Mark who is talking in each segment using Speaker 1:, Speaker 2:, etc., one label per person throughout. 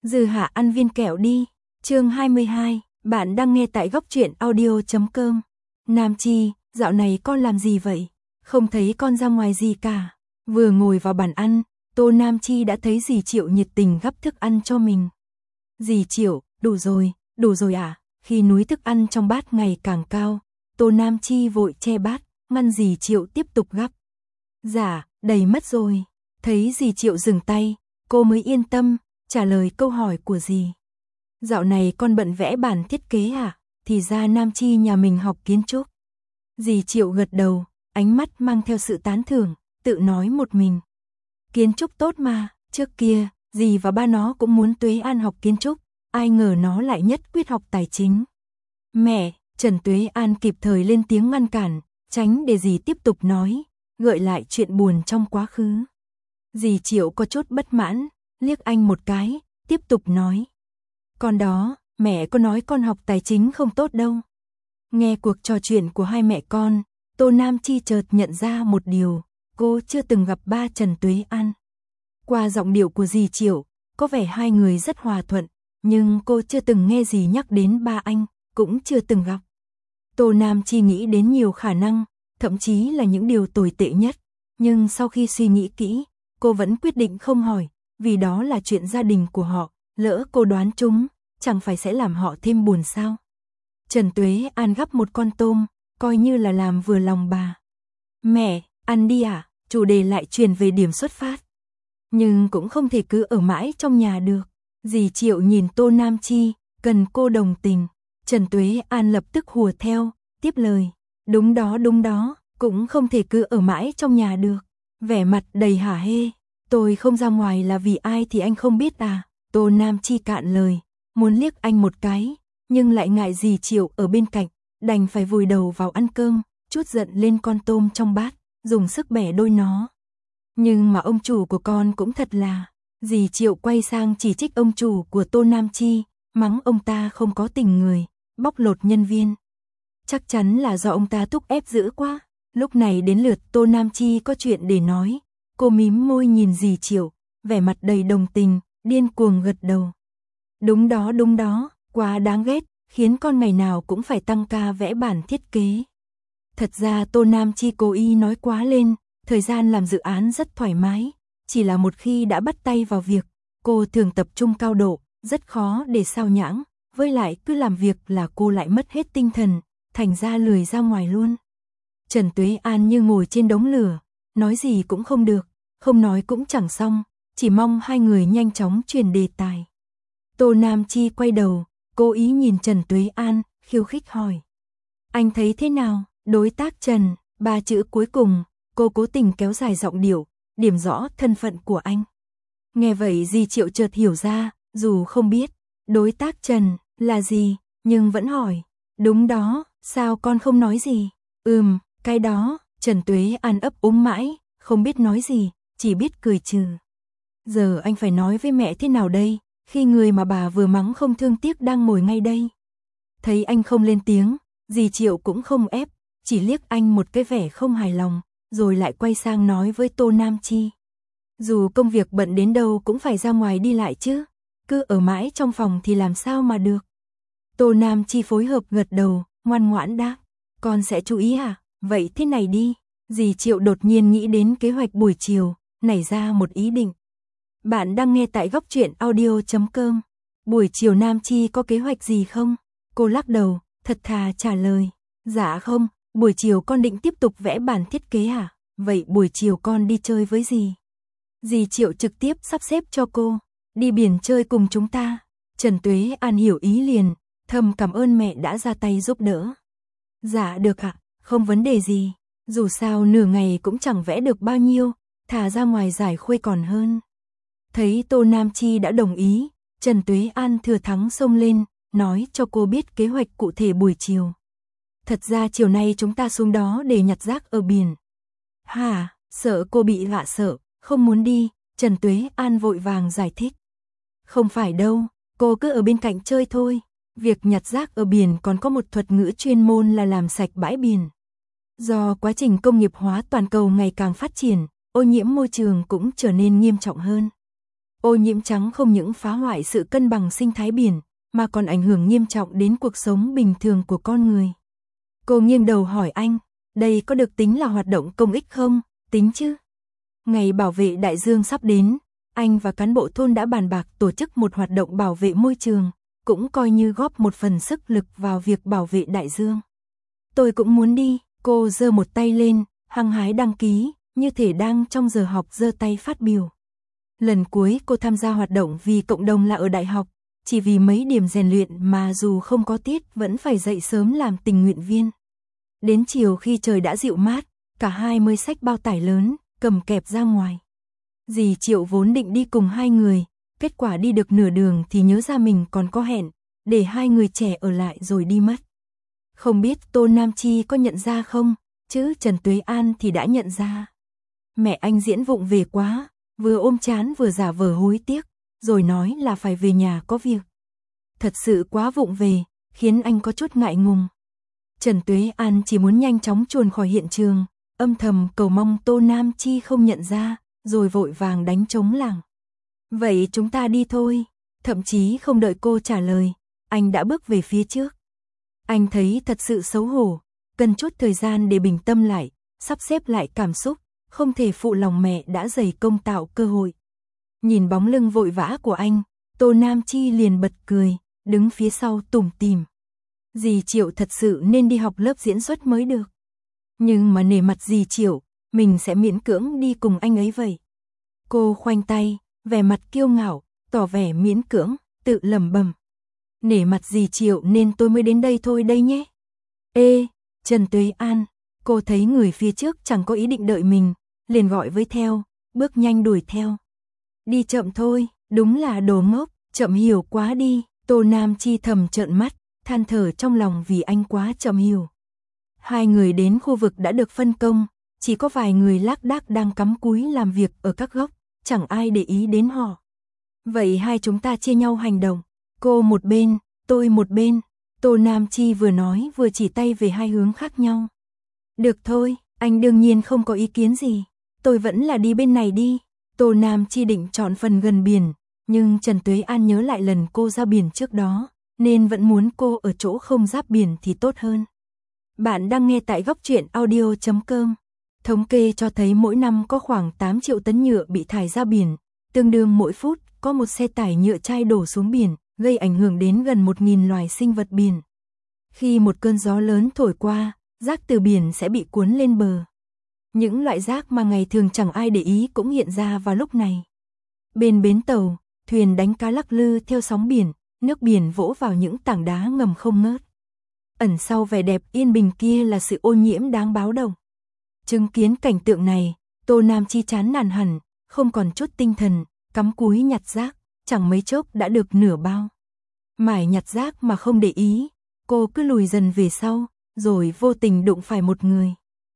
Speaker 1: Dư Hạ ăn viên kẹo đi. Chương 22, bạn đang nghe tại goctruyện audio.com. Nam Chi, dạo này con làm gì vậy? Không thấy con ra ngoài gì cả. Vừa ngồi vào bàn ăn, Tô Nam Chi đã thấy dì Triệu nhiệt tình gắp thức ăn cho mình. Dì Triệu, đủ rồi à? Khi núi thức ăn trong bát ngày càng cao, Tô Nam Chi vội che bát, ngăn dì Triệu tiếp tục gắp. Dạ, đầy mất rồi. Thấy dì Triệu dừng tay, cô mới yên tâm trả lời câu hỏi của dì. Dạo này con bận vẽ bản thiết kế à? Thì ra Nam Chi nhà mình học kiến trúc. Dì Triệu gật đầu, ánh mắt mang theo sự tán thưởng, tự nói một mình. Kiến trúc tốt mà, trước kia, dì và ba nó cũng muốn Tuế An học kiến trúc, ai ngờ nó lại nhất quyết học tài chính. Mẹ, Trần Tuế An kịp thời lên tiếng ngăn cản, tránh để dì tiếp tục nói, gợi lại chuyện buồn trong quá khứ. Dì Triệu có chút bất mãn, liếc anh một cái, tiếp tục nói. Con đó, mẹ có nói con học tài chính không tốt đâu. Nghe cuộc trò chuyện của hai mẹ con, Tô Nam Chi chợt nhận ra một điều, cô chưa từng gặp ba Trần Tuế An. Qua giọng điệu của dì Triệu, có vẻ hai người rất hòa thuận, nhưng cô chưa từng nghe dì nhắc đến ba anh, cũng chưa từng gặp. Tô Nam Chi nghĩ đến nhiều khả năng, thậm chí là những điều tồi tệ nhất, nhưng sau khi suy nghĩ kỹ, cô vẫn quyết định không hỏi, vì đó là chuyện gia đình của họ, lỡ cô đoán trúng, chẳng phải sẽ làm họ thêm buồn sao. Trần Tuế An gắp một con tôm, coi như là làm vừa lòng bà. Mẹ, ăn đi à, chủ đề lại chuyển về điểm xuất phát. Nhưng cũng không thể cứ ở mãi trong nhà được. Dì Triệu nhìn Tô Nam Chi, cần cô đồng tình. Trần Tuế An lập tức hùa theo, tiếp lời. Đúng đó, cũng không thể cứ ở mãi trong nhà được. Vẻ mặt đầy hả hê. Tôi không ra ngoài là vì ai thì anh không biết à. Tô Nam Chi cạn lời, muốn liếc anh một cái, nhưng lại ngại dì Triệu ở bên cạnh, đành phải vùi đầu vào ăn cơm, chút giận lên con tôm trong bát, dùng sức bẻ đôi nó. Nhưng mà ông chủ của con cũng thật là, dì Triệu quay sang chỉ trích ông chủ của Tô Nam Chi, mắng ông ta không có tình người, bóc lột nhân viên. Chắc chắn là do ông ta thúc ép dữ quá. Lúc này đến lượt Tô Nam Chi có chuyện để nói, cô mím môi nhìn dì Triệu, vẻ mặt đầy đồng tình, điên cuồng gật đầu. Đúng đó, quá đáng ghét, khiến con ngày nào cũng phải tăng ca vẽ bản thiết kế. Thật ra Tô Nam Chi cố ý nói quá lên, thời gian làm dự án rất thoải mái, chỉ là một khi đã bắt tay vào việc, cô thường tập trung cao độ, rất khó để sao nhãng, với lại cứ làm việc là cô lại mất hết tinh thần, thành ra lười ra ngoài luôn. Trần Tuế An như ngồi trên đống lửa, nói gì cũng không được, không nói cũng chẳng xong, chỉ mong hai người nhanh chóng chuyển đề tài. Tô Nam Chi quay đầu, cố ý nhìn Trần Tuế An, khiêu khích hỏi. Anh thấy thế nào? Đối tác Trần, ba chữ cuối cùng, cô cố tình kéo dài giọng điệu, điểm rõ thân phận của anh. Nghe vậy dì Triệu chợt hiểu ra, dù không biết, đối tác Trần là gì, nhưng vẫn hỏi. Đúng đó, sao con không nói gì? Cái đó, Trần Tuế An ấp úng mãi, không biết nói gì, chỉ biết cười trừ. Giờ anh phải nói với mẹ thế nào đây, khi người mà bà vừa mắng không thương tiếc đang ngồi ngay đây. Thấy anh không lên tiếng, dì Triệu cũng không ép, chỉ liếc anh một cái vẻ không hài lòng, rồi lại quay sang nói với Tô Nam Chi. Dù công việc bận đến đâu cũng phải ra ngoài đi lại chứ, cứ ở mãi trong phòng thì làm sao mà được. Tô Nam Chi phối hợp gật đầu, ngoan ngoãn đáp, con sẽ chú ý à, vậy thế này đi. Dì Triệu đột nhiên nghĩ đến kế hoạch buổi chiều, nảy ra một ý định. Bạn đang nghe tại goctruyện audio.com. Buổi chiều Nam Chi có kế hoạch gì không? Cô lắc đầu, thật thà trả lời. Dạ không, buổi chiều con định tiếp tục vẽ bản thiết kế à? Vậy buổi chiều con đi chơi với gì? Dì Triệu trực tiếp sắp xếp cho cô. Đi biển chơi cùng chúng ta. Trần Tuế An hiểu ý liền, thầm cảm ơn mẹ đã ra tay giúp đỡ. Dạ được ạ, không vấn đề gì. Dù sao nửa ngày cũng chẳng vẽ được bao nhiêu, thả ra ngoài giải khuây còn hơn. Thấy Tô Nam Chi đã đồng ý, Trần Tuế An thừa thắng xông lên, nói cho cô biết kế hoạch cụ thể buổi chiều. Thật ra chiều nay chúng ta xuống đó để nhặt rác ở biển. Hả, sợ cô bị dọa sợ, không muốn đi, Trần Tuế An vội vàng giải thích. Không phải đâu, cô cứ ở bên cạnh chơi thôi. Việc nhặt rác ở biển còn có một thuật ngữ chuyên môn là làm sạch bãi biển. Do quá trình công nghiệp hóa toàn cầu ngày càng phát triển, ô nhiễm môi trường cũng trở nên nghiêm trọng hơn. Ô nhiễm trắng không những phá hoại sự cân bằng sinh thái biển, mà còn ảnh hưởng nghiêm trọng đến cuộc sống bình thường của con người. Cô nghiêng đầu hỏi anh, đây có được tính là hoạt động công ích không? Tính chứ. Ngày bảo vệ đại dương sắp đến, anh và cán bộ thôn đã bàn bạc tổ chức một hoạt động bảo vệ môi trường, cũng coi như góp một phần sức lực vào việc bảo vệ đại dương. Tôi cũng muốn đi, cô giơ một tay lên, hăng hái đăng ký, như thể đang trong giờ học giơ tay phát biểu. Lần cuối cô tham gia hoạt động vì cộng đồng là ở đại học, chỉ vì mấy điểm rèn luyện mà dù không có tiết vẫn phải dậy sớm làm tình nguyện viên. Đến chiều khi trời đã dịu mát, cả hai mới xách bao tải lớn, cầm kẹp ra ngoài. Dì Triệu vốn định đi cùng hai người, kết quả đi được nửa đường thì nhớ ra mình còn có hẹn, để hai người trẻ ở lại rồi đi mất. Không biết Tô Nam Chi có nhận ra không, chứ Trần Tuế An thì đã nhận ra. Mẹ anh diễn vụng về quá, vừa ôm chán vừa giả vờ hối tiếc, rồi nói là phải về nhà có việc. Thật sự quá vụng về, khiến anh có chút ngại ngùng. Trần Tuế An chỉ muốn nhanh chóng chuồn khỏi hiện trường, âm thầm cầu mong Tô Nam Chi không nhận ra, rồi vội vàng đánh trống lảng. Vậy chúng ta đi thôi. Thậm chí không đợi cô trả lời, anh đã bước về phía trước. Anh thấy thật sự xấu hổ, cần chút thời gian để bình tâm lại, sắp xếp lại cảm xúc, không thể phụ lòng mẹ đã dày công tạo cơ hội. Nhìn bóng lưng vội vã của anh, Tô Nam Chi liền bật cười, đứng phía sau tủm tỉm. Dì Triệu thật sự nên đi học lớp diễn xuất mới được. Nhưng mà nể mặt dì Triệu, mình sẽ miễn cưỡng đi cùng anh ấy vậy. Cô khoanh tay, vẻ mặt kiêu ngạo, tỏ vẻ miễn cưỡng, tự lẩm bẩm. Nể mặt dì Triệu nên tôi mới đến đây thôi đây nhé. Ê, Trần Tuế An, cô thấy người phía trước chẳng có ý định đợi mình, liền gọi với theo, bước nhanh đuổi theo. Đi chậm thôi, đúng là đồ ngốc, chậm hiểu quá đi. Tô Nam Chi thầm trợn mắt, than thở trong lòng vì anh quá chậm hiểu. Hai người đến khu vực đã được phân công, chỉ có vài người lác đác đang cắm cúi làm việc ở các góc, chẳng ai để ý đến họ. Vậy hai chúng ta chia nhau hành động, cô một bên, tôi một bên. Tô Nam Chi vừa nói vừa chỉ tay về hai hướng khác nhau. Được thôi, anh đương nhiên không có ý kiến gì, tôi vẫn là đi bên này đi. Tô Nam Chi định chọn phần gần biển, nhưng Trần Tuế An nhớ lại lần cô ra biển trước đó, nên vẫn muốn cô ở chỗ không giáp biển thì tốt hơn. Bạn đang nghe tại góc truyện audio.com. Thống kê cho thấy mỗi năm có khoảng 8 triệu tấn nhựa bị thải ra biển, tương đương mỗi phút có một xe tải nhựa chai đổ xuống biển, gây ảnh hưởng đến gần 1.000 loài sinh vật biển. Khi một cơn gió lớn thổi qua, rác từ biển sẽ bị cuốn lên bờ. Những loại rác mà ngày thường chẳng ai để ý cũng hiện ra vào lúc này. Bên bến tàu, thuyền đánh cá lắc lư theo sóng biển, nước biển vỗ vào những tảng đá ngầm không ngớt. Ẩn sau vẻ đẹp yên bình kia là sự ô nhiễm đáng báo động. Chứng kiến cảnh tượng này, Tô Nam Chi chán nản hẳn, không còn chút tinh thần, cắm cúi nhặt rác, chẳng mấy chốc đã được nửa bao. Mải nhặt rác mà không để ý, cô cứ lùi dần về sau, rồi vô tình đụng phải một người.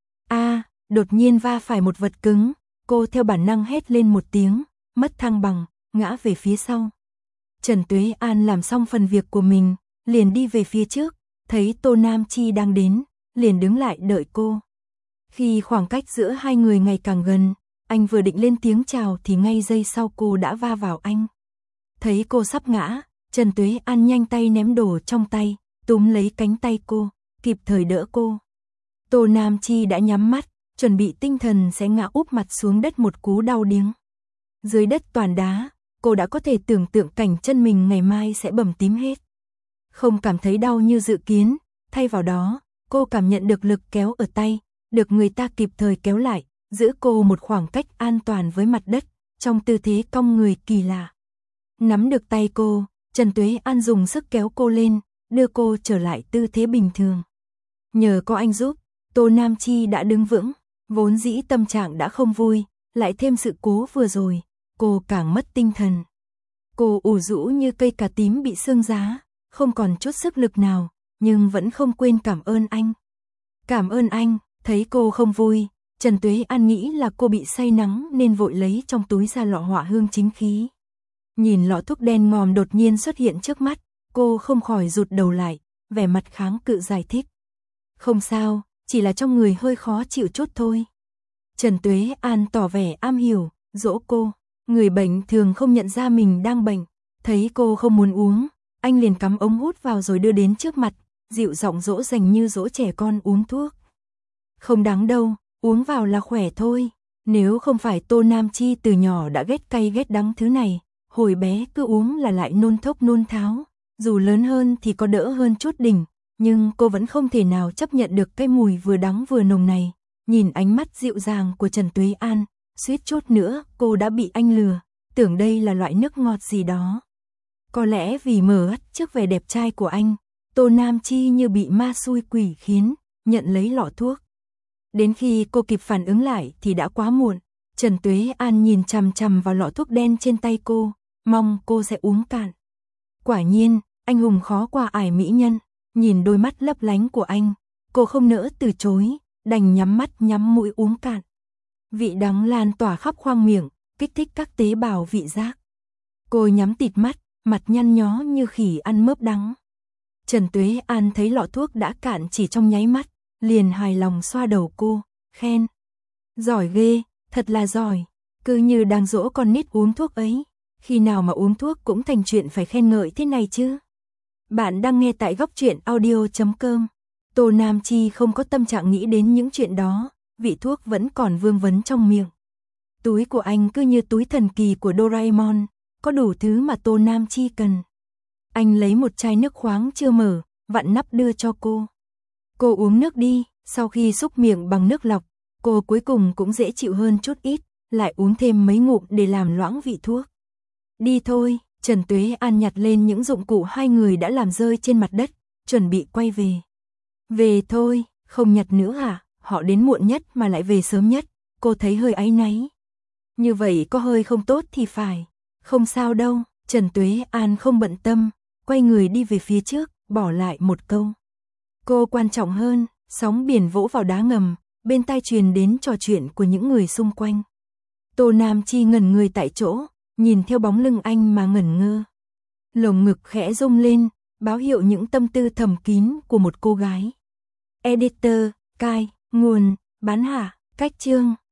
Speaker 1: Đột nhiên va phải một vật cứng, cô theo bản năng hét lên một tiếng, mất thăng bằng, ngã về phía sau. Trần Tuế An làm xong phần việc của mình, liền đi về phía trước, thấy Tô Nam Chi đang đến, liền đứng lại đợi cô. Khi khoảng cách giữa hai người ngày càng gần, anh vừa định lên tiếng chào thì ngay giây sau cô đã va vào anh. Thấy cô sắp ngã, Trần Tuế An nhanh tay ném đồ trong tay, túm lấy cánh tay cô, kịp thời đỡ cô. Tô Nam Chi đã nhắm mắt, chuẩn bị tinh thần sẽ ngã úp mặt xuống đất một cú đau điếng. Dưới đất toàn đá, cô đã có thể tưởng tượng cảnh chân mình ngày mai sẽ bầm tím hết. Không cảm thấy đau như dự kiến, thay vào đó, cô cảm nhận được lực kéo ở tay, được người ta kịp thời kéo lại, giữ cô một khoảng cách an toàn với mặt đất, trong tư thế cong người kỳ lạ. Nắm được tay cô, Trần Tuế An dùng sức kéo cô lên, đưa cô trở lại tư thế bình thường. Nhờ có anh giúp, Tô Nam Chi đã đứng vững, vốn dĩ tâm trạng đã không vui, lại thêm sự cố vừa rồi, cô càng mất tinh thần. Cô ủ rũ như cây cà tím bị sương giá, không còn chút sức lực nào, nhưng vẫn không quên cảm ơn anh. Cảm ơn anh. Thấy cô không vui, Trần Tuế An nghĩ là cô bị say nắng nên vội lấy trong túi ra lọ hỏa hương chính khí. Nhìn lọ thuốc đen ngòm đột nhiên xuất hiện trước mắt, cô không khỏi rụt đầu lại, vẻ mặt kháng cự giải thích. Không sao, chỉ là trong người hơi khó chịu chút thôi. Trần Tuế An tỏ vẻ am hiểu, dỗ cô. Người bệnh thường không nhận ra mình đang bệnh, thấy cô không muốn uống, anh liền cắm ống hút vào rồi đưa đến trước mặt, dịu giọng dỗ dành như dỗ trẻ con uống thuốc. Không đáng đâu, uống vào là khỏe thôi. Nếu không phải Tô Nam Chi từ nhỏ đã ghét cay ghét đắng thứ này, hồi bé cứ uống là lại nôn thốc nôn tháo, dù lớn hơn thì có đỡ hơn chút đỉnh, nhưng cô vẫn không thể nào chấp nhận được cái mùi vừa đắng vừa nồng này. Nhìn ánh mắt dịu dàng của Trần Tuế An, suýt chút nữa cô đã bị anh lừa, tưởng đây là loại nước ngọt gì đó. Có lẽ vì mờ ắt trước vẻ đẹp trai của anh, Tô Nam Chi như bị ma xui quỷ khiến, nhận lấy lọ thuốc. Đến khi cô kịp phản ứng lại thì đã quá muộn. Trần Tuế An nhìn chằm chằm vào lọ thuốc đen trên tay cô, mong cô sẽ uống cạn. Quả nhiên, anh hùng khó qua ải mỹ nhân, nhìn đôi mắt lấp lánh của anh, cô không nỡ từ chối, đành nhắm mắt nhắm mũi uống cạn. Vị đắng lan tỏa khắp khoang miệng, kích thích các tế bào vị giác. Cô nhắm tịt mắt, mặt nhăn nhó như khỉ ăn mớp đắng. Trần Tuế An thấy lọ thuốc đã cạn chỉ trong nháy mắt, liền hài lòng xoa đầu cô, khen. Giỏi ghê, thật là giỏi, cứ như đang dỗ con nít uống thuốc ấy. Khi nào mà uống thuốc cũng thành chuyện phải khen ngợi thế này chứ. Bạn đang nghe tại Góc Truyện Audio.com. Tô Nam Chi không có tâm trạng nghĩ đến những chuyện đó, vị thuốc vẫn còn vương vấn trong miệng. Túi của anh cứ như túi thần kỳ của Doraemon, có đủ thứ mà Tô Nam Chi cần. Anh lấy một chai nước khoáng chưa mở, vặn nắp đưa cho cô. Cô uống nước đi, sau khi xúc miệng bằng nước lọc, cô cuối cùng cũng dễ chịu hơn chút ít, lại uống thêm mấy ngụm để làm loãng vị thuốc. Đi thôi, Trần Tuế An nhặt lên những dụng cụ hai người đã làm rơi trên mặt đất, chuẩn bị quay về. Về thôi, không nhặt nữa à, họ đến muộn nhất mà lại về sớm nhất, cô thấy hơi áy náy. Như vậy có hơi không tốt thì phải, không sao đâu, Trần Tuế An không bận tâm, quay người đi về phía trước, bỏ lại một câu. Cô quan trọng hơn, sóng biển vỗ vào đá ngầm, bên tai truyền đến trò chuyện của những người xung quanh. Tô Nam Chi ngẩn người tại chỗ, nhìn theo bóng lưng anh mà ngẩn ngơ. Lồng ngực khẽ rung lên, báo hiệu những tâm tư thầm kín của một cô gái. Editor, cai, nguồn, bán hạ, cách chương.